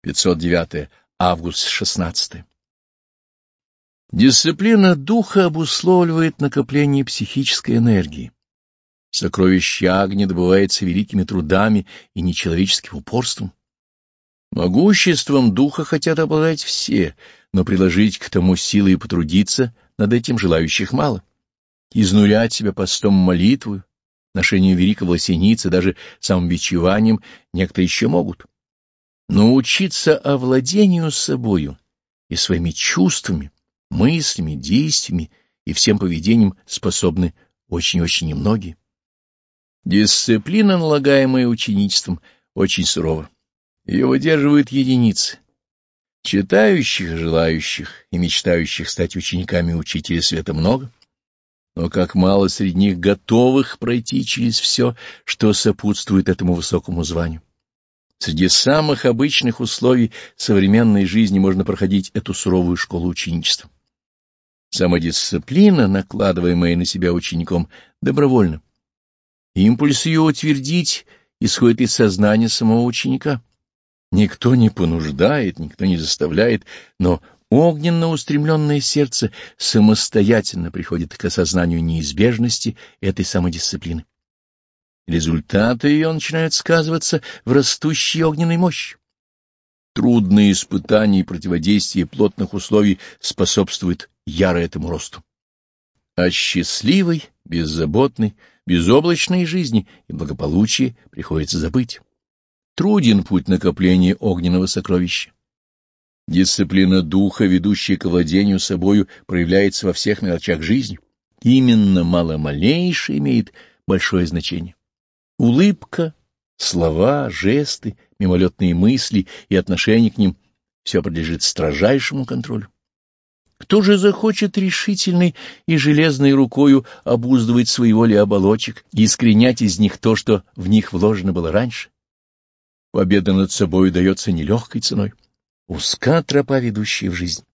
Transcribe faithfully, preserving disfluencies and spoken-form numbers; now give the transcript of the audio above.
пятьсот девятое. Август шестнадцатое. Дисциплина духа обусловливает накопление психической энергии. Сокровище Агни добывается великими трудами и нечеловеческим упорством. Могуществом духа хотят обладать все, но приложить к тому силы и потрудиться над этим желающих мало. Изнурять себя постом молитвою, ношением великого синицы, даже самобичеванием некоторые еще могут. Но учиться овладению собою и своими чувствами, мыслями, действиями и всем поведением способны очень-очень немногие. Дисциплина, налагаемая ученичеством, очень сурова. Ее выдерживают единицы. Читающих, желающих и мечтающих стать учениками учителя света много, но как мало среди них готовых пройти через все, что сопутствует этому высокому званию. Среди самых обычных условий современной жизни можно проходить эту суровую школу ученичества. Самодисциплина, накладываемая на себя учеником, добровольна. Импульс ее утвердить исходит из сознания самого ученика. Никто не понуждает, никто не заставляет, но огненно устремленное сердце самостоятельно приходит к осознанию неизбежности этой самодисциплины. Результаты ее начинают сказываться в растущей огненной мощи. Трудные испытания и противодействие плотных условий способствуют яро этому росту. О счастливой, беззаботной, безоблачной жизни и благополучии приходится забыть. Труден путь накопления огненного сокровища. Дисциплина духа, ведущая к владению собою, проявляется во всех мелочах жизни. Именно маломалейшее имеет большое значение. Улыбка, слова, жесты, мимолетные мысли и отношение к ним — все подлежит строжайшему контролю. Кто же захочет решительной и железной рукою обуздывать свои воли оболочек и искоренять из них то, что в них вложено было раньше? Победа над собой дается нелегкой ценой. Узка тропа, ведущая в жизнь.